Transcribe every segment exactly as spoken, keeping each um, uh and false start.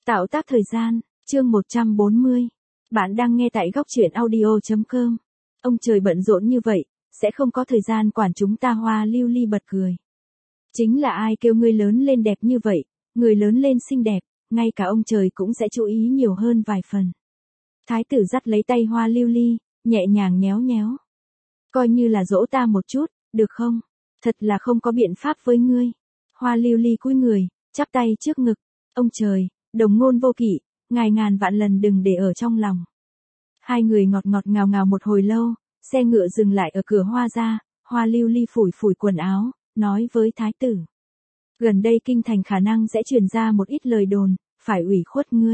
Tạo tác thời gian, chương một trăm bốn mươi. Bạn đang nghe tại góc truyện audio chấm com. Ông trời bận rộn như vậy, sẽ không có thời gian quản chúng ta. Hoa Lưu Ly bật cười. Chính là ai kêu ngươi lớn lên đẹp như vậy, người lớn lên xinh đẹp, ngay cả ông trời cũng sẽ chú ý nhiều hơn vài phần. Thái tử dắt lấy tay Hoa Lưu Ly, nhẹ nhàng nhéo nhéo. Coi như là dỗ ta một chút, được không? Thật là không có biện pháp với ngươi. Hoa Lưu Ly cúi người, chắp tay trước ngực. Ông trời, đồng ngôn vô kỵ, ngài ngàn vạn lần đừng để ở trong lòng. Hai người ngọt ngọt ngào ngào một hồi lâu, xe ngựa dừng lại ở cửa Hoa gia. Hoa Lưu Ly phủi phủi quần áo, nói với thái tử. Gần đây kinh thành khả năng sẽ truyền ra một ít lời đồn, phải ủy khuất ngươi.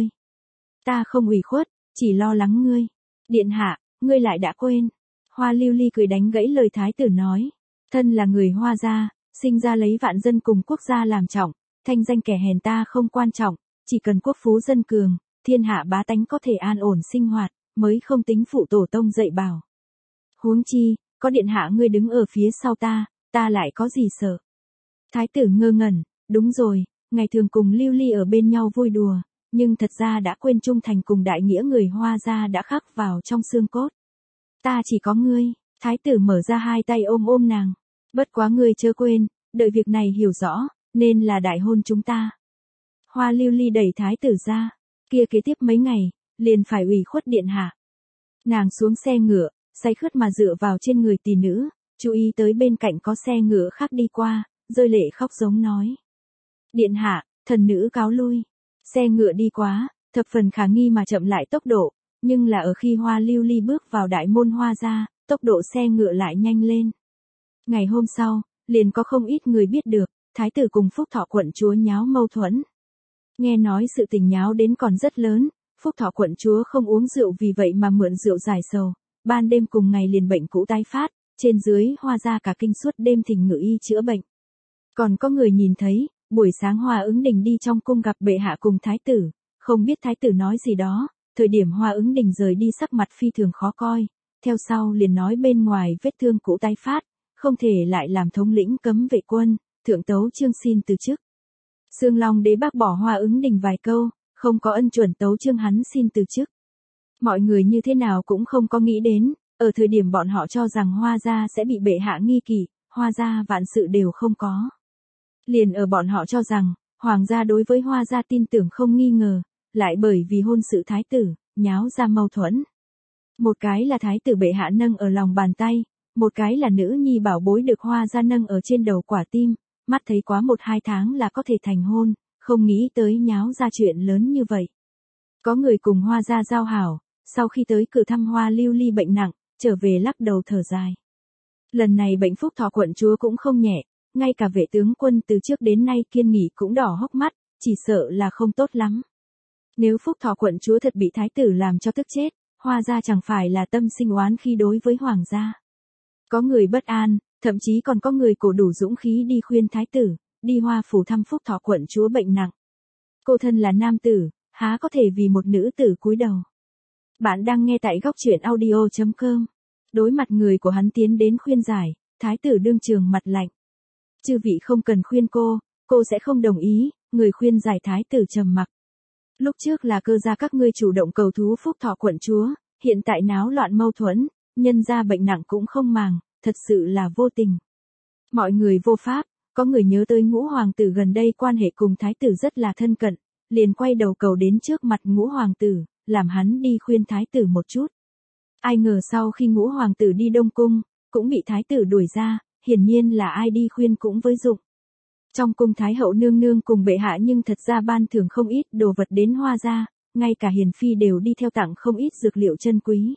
Ta không ủy khuất, chỉ lo lắng ngươi. Điện hạ, ngươi lại đã quên. Hoa Lưu Ly cười đánh gãy lời thái tử nói. Thân là người Hoa gia, sinh ra lấy vạn dân cùng quốc gia làm trọng, thanh danh kẻ hèn ta không quan trọng, chỉ cần quốc phú dân cường, thiên hạ bá tánh có thể an ổn sinh hoạt, mới không tính phụ tổ tông dạy bảo. Huống chi, có điện hạ ngươi đứng ở phía sau ta, ta lại có gì sợ. Thái tử ngơ ngẩn, đúng rồi, ngày thường cùng Lưu Ly ở bên nhau vui đùa, nhưng thật ra đã quên trung thành cùng đại nghĩa người Hoa gia đã khắc vào trong xương cốt. Ta chỉ có ngươi. Thái tử mở ra hai tay ôm ôm nàng. Bất quá ngươi chớ quên, đợi việc này hiểu rõ, nên là đại hôn chúng ta. Hoa Lưu Ly đẩy thái tử ra, kia kế tiếp mấy ngày, liền phải ủy khuất điện hạ. Nàng xuống xe ngựa, say khướt mà dựa vào trên người tỷ nữ, chú ý tới bên cạnh có xe ngựa khác đi qua, rơi lệ khóc giống nói. Điện hạ, thần nữ cáo lui. Xe ngựa đi quá, thập phần khả nghi mà chậm lại tốc độ, nhưng là ở khi Hoa Lưu Ly bước vào đại môn Hoa gia, tốc độ xe ngựa lại nhanh lên. Ngày hôm sau, liền có không ít người biết được, thái tử cùng Phúc Thọ quận chúa nháo mâu thuẫn. Nghe nói sự tình nháo đến còn rất lớn, Phúc Thọ quận chúa không uống rượu vì vậy mà mượn rượu giải sầu, ban đêm cùng ngày liền bệnh cũ tái phát, trên dưới Hoa gia cả kinh suốt đêm thỉnh ngự y chữa bệnh. Còn có người nhìn thấy, buổi sáng Hoa Ứng Đình đi trong cung gặp bệ hạ cùng thái tử, không biết thái tử nói gì đó, thời điểm Hoa Ứng Đình rời đi sắc mặt phi thường khó coi, theo sau liền nói bên ngoài vết thương cũ tái phát, không thể lại làm thống lĩnh cấm vệ quân, thượng tấu chương xin từ chức. Xương Long đế bác bỏ Hoa Ứng Đình vài câu, không có ân chuẩn tấu chương hắn xin từ chức. Mọi người như thế nào cũng không có nghĩ đến, ở thời điểm bọn họ cho rằng Hoa gia sẽ bị bệ hạ nghi kỵ, Hoa gia vạn sự đều không có. Liền ở bọn họ cho rằng, hoàng gia đối với Hoa gia tin tưởng không nghi ngờ, lại bởi vì hôn sự thái tử, nháo ra mâu thuẫn. Một cái là thái tử bệ hạ nâng ở lòng bàn tay, một cái là nữ nhi bảo bối được Hoa gia nâng ở trên đầu quả tim, mắt thấy quá một hai tháng là có thể thành hôn, không nghĩ tới nháo ra chuyện lớn như vậy. Có người cùng Hoa gia giao hảo, sau khi tới cửa thăm Hoa Lưu Ly bệnh nặng, trở về lắc đầu thở dài. Lần này bệnh Phúc Thọ quận chúa cũng không nhẹ, ngay cả vệ tướng quân từ trước đến nay kiên nghỉ cũng đỏ hốc mắt, chỉ sợ là không tốt lắm. Nếu Phúc Thọ quận chúa thật bị thái tử làm cho tức chết, Hoa gia chẳng phải là tâm sinh oán khi đối với hoàng gia. Có người bất an, thậm chí còn có người cổ đủ dũng khí đi khuyên thái tử, đi Hoa phủ thăm Phúc Thọ quận chúa bệnh nặng. Cô thân là nam tử, há có thể vì một nữ tử cúi đầu. Bạn đang nghe tại góc truyện audio chấm com. Đối mặt người của hắn tiến đến khuyên giải, thái tử đương trường mặt lạnh. Chư vị không cần khuyên cô, cô sẽ không đồng ý, người khuyên giải thái tử trầm mặc. Lúc trước là Cơ gia các ngươi chủ động cầu thú Phúc Thọ quận chúa, hiện tại náo loạn mâu thuẫn, nhân ra bệnh nặng cũng không màng, thật sự là vô tình. Mọi người vô pháp, có người nhớ tới Ngũ hoàng tử gần đây quan hệ cùng thái tử rất là thân cận, liền quay đầu cầu đến trước mặt Ngũ hoàng tử, làm hắn đi khuyên thái tử một chút. Ai ngờ sau khi Ngũ hoàng tử đi Đông cung, cũng bị thái tử đuổi ra, hiển nhiên là ai đi khuyên cũng với dụng. Trong cung thái hậu nương nương cùng bệ hạ nhưng thật ra ban thưởng không ít đồ vật đến Hoa gia, ngay cả hiền phi đều đi theo tặng không ít dược liệu chân quý.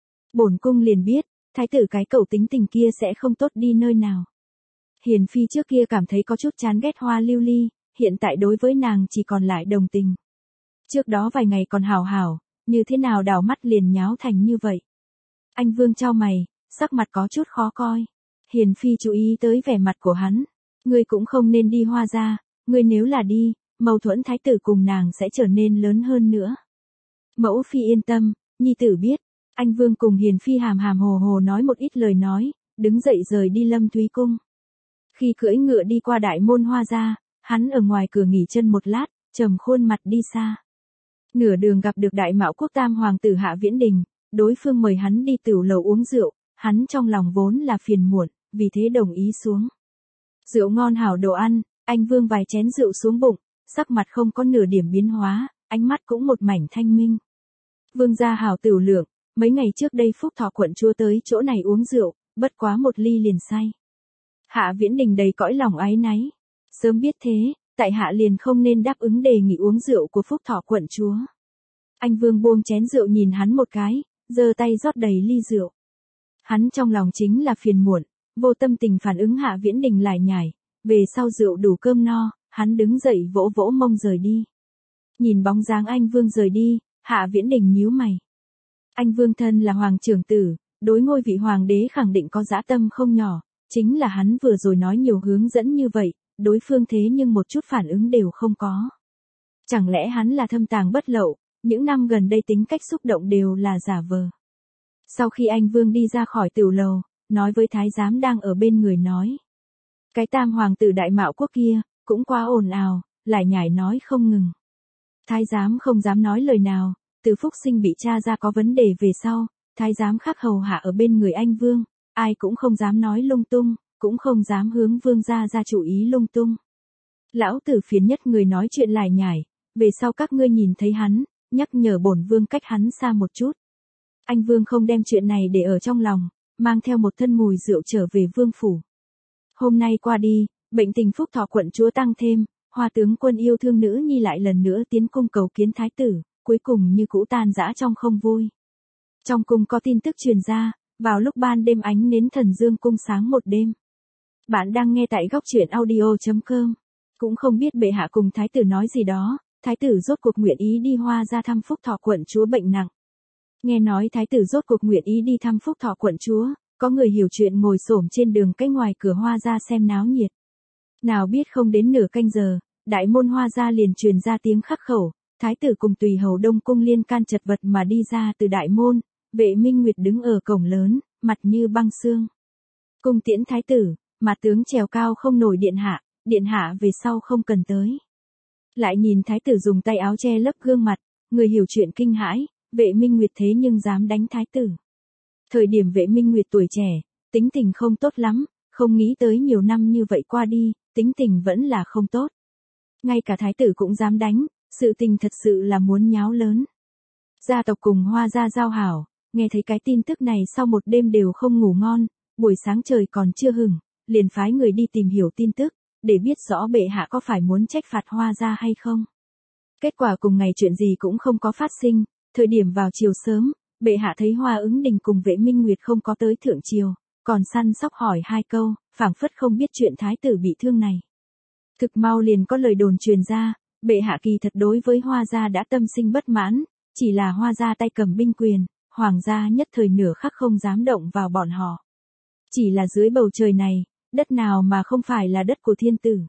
Bổn cung liền biết, thái tử cái cẩu tính tình kia sẽ không tốt đi nơi nào. Hiền phi trước kia cảm thấy có chút chán ghét Hoa Lưu Ly, hiện tại đối với nàng chỉ còn lại đồng tình. Trước đó vài ngày còn hào hảo, như thế nào đảo mắt liền nháo thành như vậy. Anh Vương chau mày, sắc mặt có chút khó coi. Hiền phi chú ý tới vẻ mặt của hắn. Ngươi cũng không nên đi Hoa gia, ngươi nếu là đi, mâu thuẫn thái tử cùng nàng sẽ trở nên lớn hơn nữa. Mẫu phi yên tâm, nhi tử biết. Anh Vương cùng Hiền phi hàm hàm hồ hồ nói một ít lời nói, đứng dậy rời đi Lâm Thúy cung. Khi cưỡi ngựa đi qua đại môn Hoa gia, hắn ở ngoài cửa nghỉ chân một lát, trầm khuôn mặt đi xa. Nửa đường gặp được đại mạo quốc tam hoàng tử Hạ Viễn Đình, đối phương mời hắn đi tửu lầu uống rượu, hắn trong lòng vốn là phiền muộn, vì thế đồng ý xuống. Rượu ngon hảo đồ ăn, anh vương vài chén rượu xuống bụng, sắc mặt không có nửa điểm biến hóa, ánh mắt cũng một mảnh thanh minh. Vương gia hảo tửu lượng, mấy ngày trước đây Phúc Thọ quận chúa tới chỗ này uống rượu, bất quá một ly liền say. Hạ Viễn Đình đầy cõi lòng áy náy. Sớm biết thế, tại hạ liền không nên đáp ứng đề nghị uống rượu của Phúc Thọ quận chúa. Anh vương buông chén rượu nhìn hắn một cái, giơ tay rót đầy ly rượu. Hắn trong lòng chính là phiền muộn, vô tâm tình phản ứng Hạ Viễn Đình lải nhải, về sau rượu đủ cơm no, hắn đứng dậy vỗ vỗ mông rời đi. Nhìn bóng dáng anh vương rời đi, Hạ Viễn Đình nhíu mày. Anh vương thân là hoàng trưởng tử, đối ngôi vị hoàng đế khẳng định có dã tâm không nhỏ, chính là hắn vừa rồi nói nhiều hướng dẫn như vậy, đối phương thế nhưng một chút phản ứng đều không có. Chẳng lẽ hắn là thâm tàng bất lậu, những năm gần đây tính cách xúc động đều là giả vờ. Sau khi anh vương đi ra khỏi tửu lầu, nói với thái giám đang ở bên người nói. Cái tam hoàng tử đại mạo quốc kia, cũng quá ồn ào, lại nhải nói không ngừng. Thái giám không dám nói lời nào, từ Phúc Sinh bị tra ra có vấn đề về sau, thái giám khắc hầu hạ ở bên người anh vương, ai cũng không dám nói lung tung, cũng không dám hướng vương gia ra chủ ý lung tung. Lão tử phiền nhất người nói chuyện lải nhải, về sau các ngươi nhìn thấy hắn, nhắc nhở bổn vương cách hắn xa một chút. Anh vương không đem chuyện này để ở trong lòng, mang theo một thân mùi rượu trở về vương phủ. Hôm nay qua đi, bệnh tình Phúc Thọ quận chúa tăng thêm, Hoa tướng quân yêu thương nữ nhi lại lần nữa tiến cung cầu kiến thái tử, cuối cùng như cũ tan rã trong không vui. Trong cung có tin tức truyền ra, vào lúc ban đêm ánh nến thần dương cung sáng một đêm. Bạn đang nghe tại góc truyện audio chấm com. Cũng không biết bệ hạ cùng thái tử nói gì đó, thái tử rốt cuộc nguyện ý đi Hoa ra thăm Phúc Thọ quận chúa bệnh nặng. Nghe nói thái tử rốt cuộc nguyện ý đi thăm Phúc Thọ quận chúa, có người hiểu chuyện ngồi xổm trên đường cách ngoài cửa Hoa ra xem náo nhiệt. Nào biết không đến nửa canh giờ, đại môn Hoa ra liền truyền ra tiếng khắc khẩu, thái tử cùng tùy hầu Đông cung liên can chật vật mà đi ra từ đại môn, Vệ Minh Nguyệt đứng ở cổng lớn, mặt như băng xương. Cung tiễn thái tử, mà tướng trèo cao không nổi điện hạ, điện hạ về sau không cần tới. Lại nhìn thái tử dùng tay áo che lấp gương mặt, người hiểu chuyện kinh hãi, Vệ Minh Nguyệt thế nhưng dám đánh thái tử. Thời điểm Vệ Minh Nguyệt tuổi trẻ, tính tình không tốt lắm, không nghĩ tới nhiều năm như vậy qua đi, tính tình vẫn là không tốt. Ngay cả thái tử cũng dám đánh, sự tình thật sự là muốn nháo lớn. Gia tộc cùng Hoa gia giao hảo, nghe thấy cái tin tức này sau một đêm đều không ngủ ngon, buổi sáng trời còn chưa hừng, liền phái người đi tìm hiểu tin tức, để biết rõ bệ hạ có phải muốn trách phạt Hoa gia hay không. Kết quả cùng ngày chuyện gì cũng không có phát sinh, thời điểm vào chiều sớm, bệ hạ thấy Hoa Ứng Đình cùng Vệ Minh Nguyệt không có tới thượng triều, còn săn sóc hỏi hai câu, phảng phất không biết chuyện thái tử bị thương này. Thực mau liền có lời đồn truyền ra, bệ hạ kỳ thật đối với Hoa gia đã tâm sinh bất mãn, chỉ là Hoa gia tay cầm binh quyền, hoàng gia nhất thời nửa khắc không dám động vào bọn họ. Chỉ là dưới bầu trời này, đất nào mà không phải là đất của thiên tử.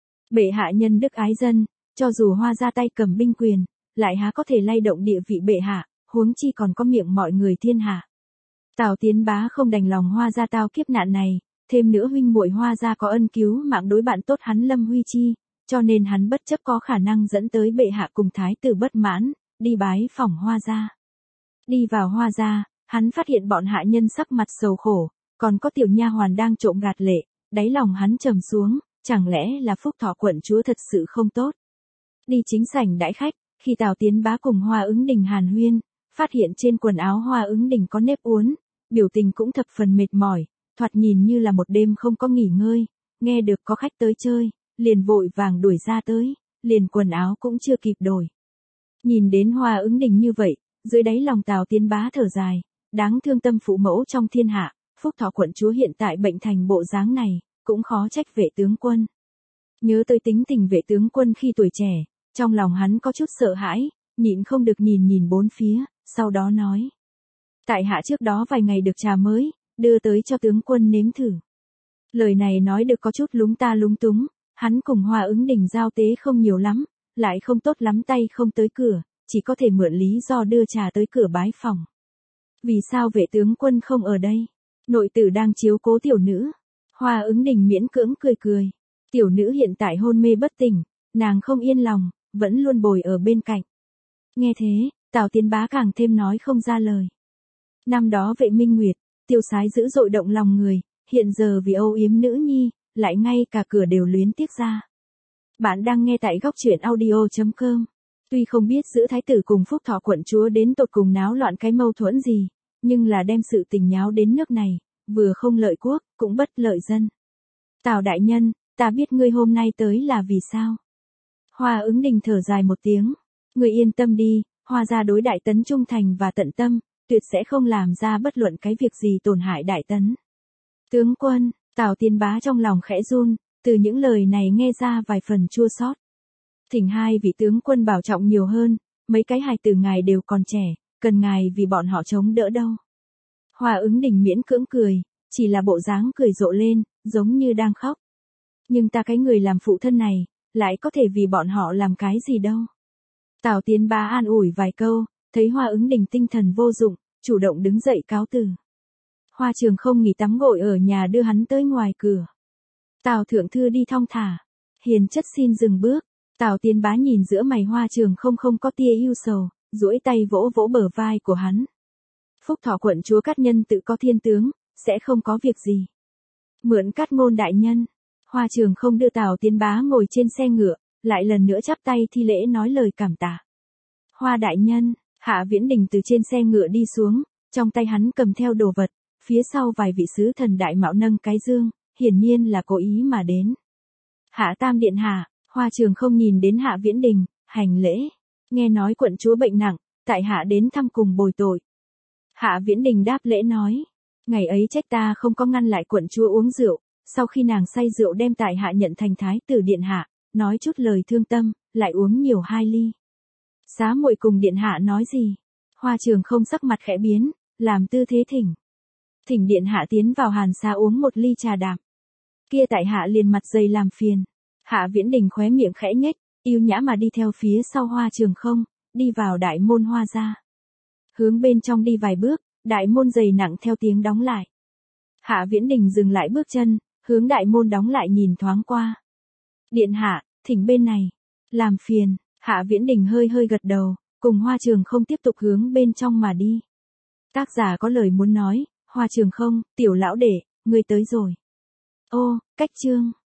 Bệ hạ nhân đức ái dân, cho dù Hoa gia tay cầm binh quyền, lại há có thể lay động địa vị bệ hạ, huống chi còn có miệng mọi người thiên hạ. Tào Tiến Bá không đành lòng Hoa gia tao kiếp nạn này, thêm nữa huynh muội Hoa gia có ân cứu mạng đối bạn tốt hắn Lâm Huy Chi, cho nên hắn bất chấp có khả năng dẫn tới bệ hạ cùng thái tử bất mãn, đi bái phỏng Hoa gia. Đi vào Hoa gia, hắn phát hiện bọn hạ nhân sắc mặt sầu khổ, còn có tiểu nha hoàn đang trộm gạt lệ, đáy lòng hắn trầm xuống, chẳng lẽ là Phúc Thọ quận chúa thật sự không tốt. Đi chính sảnh đãi khách, khi Tào Tiến Bá cùng Hoa Ứng Đình hàn huyên, phát hiện trên quần áo Hoa Ứng Đình có nếp uốn, biểu tình cũng thập phần mệt mỏi, thoạt nhìn như là một đêm không có nghỉ ngơi, nghe được có khách tới chơi, liền vội vàng đuổi ra tới, liền quần áo cũng chưa kịp đổi. Nhìn đến Hoa Ứng Đình như vậy, dưới đáy lòng Tào Tiến Bá thở dài, đáng thương tâm phụ mẫu trong thiên hạ, Phúc Thọ quận chúa hiện tại bệnh thành bộ dáng này, cũng khó trách Vệ tướng quân. Nhớ tới tính tình Vệ tướng quân khi tuổi trẻ, trong lòng hắn có chút sợ hãi, nhịn không được nhìn nhìn bốn phía, sau đó nói. Tại hạ trước đó vài ngày được trà mới, đưa tới cho tướng quân nếm thử. Lời này nói được có chút lúng ta lúng túng, hắn cùng Hoa Ứng Đình giao tế không nhiều lắm, lại không tốt lắm tay không tới cửa, chỉ có thể mượn lý do đưa trà tới cửa bái phòng. Vì sao Vệ tướng quân không ở đây? Nội tử đang chiếu cố tiểu nữ. Hoa Ứng Đình miễn cưỡng cười cười. Tiểu nữ hiện tại hôn mê bất tỉnh, nàng không yên lòng, vẫn luôn bồi ở bên cạnh. Nghe thế, Tào Tiến Bá càng thêm nói không ra lời. Năm đó Vệ Minh Nguyệt, tiêu sái dữ dội động lòng người, hiện giờ vì âu yếm nữ nhi, lại ngay cả cửa đều luyến tiếc ra. Bạn đang nghe tại góc truyện audio chấm com. Tuy không biết giữa thái tử cùng Phúc Thọ quận chúa đến tột cùng náo loạn cái mâu thuẫn gì, nhưng là đem sự tình nháo đến nước này, vừa không lợi quốc, cũng bất lợi dân. Tào đại nhân, ta biết ngươi hôm nay tới là vì sao? Hoa Ứng Đình thở dài một tiếng. Ngươi yên tâm đi, Hoa gia đối Đại Tấn trung thành và tận tâm, tuyệt sẽ không làm ra bất luận cái việc gì tổn hại Đại Tấn. Tướng quân, Tào Tiến Bá trong lòng khẽ run, từ những lời này nghe ra vài phần chua xót. Thỉnh hai vị tướng quân bảo trọng nhiều hơn, mấy cái hài tử ngài đều còn trẻ, cần ngài vì bọn họ chống đỡ đâu. Hoa Ứng Đình miễn cưỡng cười, chỉ là bộ dáng cười rộ lên, giống như đang khóc. Nhưng ta cái người làm phụ thân này, lại có thể vì bọn họ làm cái gì đâu. Tào Tiến Bá an ủi vài câu, thấy Hoa Ứng Đình tinh thần vô dụng, chủ động đứng dậy cáo từ. Hoa Trường không nghỉ tắm gội ở nhà đưa hắn tới ngoài cửa. Tào thượng thư đi thong thả, hiền chất xin dừng bước. Tào Tiến Bá nhìn giữa mày Hoa Trường không không có tia ưu sầu, duỗi tay vỗ vỗ bờ vai của hắn. Phúc Thọ quận chúa Cát Nhân tự có thiên tướng, sẽ không có việc gì. Mượn Cát Ngôn đại nhân. Hoa Trường không đưa Tào Tiến Bá ngồi trên xe ngựa, lại lần nữa chắp tay thi lễ nói lời cảm tạ. Hoa đại nhân, Hạ Viễn Đình từ trên xe ngựa đi xuống, trong tay hắn cầm theo đồ vật, phía sau vài vị sứ thần đại mạo nâng cái dương, hiển nhiên là cố ý mà đến. Hạ Tam điện hạ, Hoa Trường không nhìn đến Hạ Viễn Đình, hành lễ, nghe nói quận chúa bệnh nặng, tại hạ đến thăm cùng bồi tội. Hạ Viễn Đình đáp lễ nói, ngày ấy trách ta không có ngăn lại quận chúa uống rượu, sau khi nàng say rượu đem tại hạ nhận thành thái tử điện hạ, nói chút lời thương tâm, lại uống nhiều hai ly. Xá muội cùng điện hạ nói gì? Hoa Trường không sắc mặt khẽ biến, làm tư thế thỉnh. Thỉnh điện hạ tiến vào hàn xá uống một ly trà đạm. Kia tại hạ liền mặt dày làm phiền. Hạ Viễn Đình khóe miệng khẽ nhếch, yêu nhã mà đi theo phía sau Hoa Trường không, đi vào đại môn Hoa gia. Hướng bên trong đi vài bước, đại môn dày nặng theo tiếng đóng lại. Hạ Viễn Đình dừng lại bước chân, hướng đại môn đóng lại nhìn thoáng qua. Điện hạ, thỉnh bên này. Làm phiền, Hạ Viễn Đình hơi hơi gật đầu, cùng Hoa Trường không tiếp tục hướng bên trong mà đi. Tác giả có lời muốn nói, Hoa Trường không, tiểu lão đệ, ngươi tới rồi. Ô, cách chương.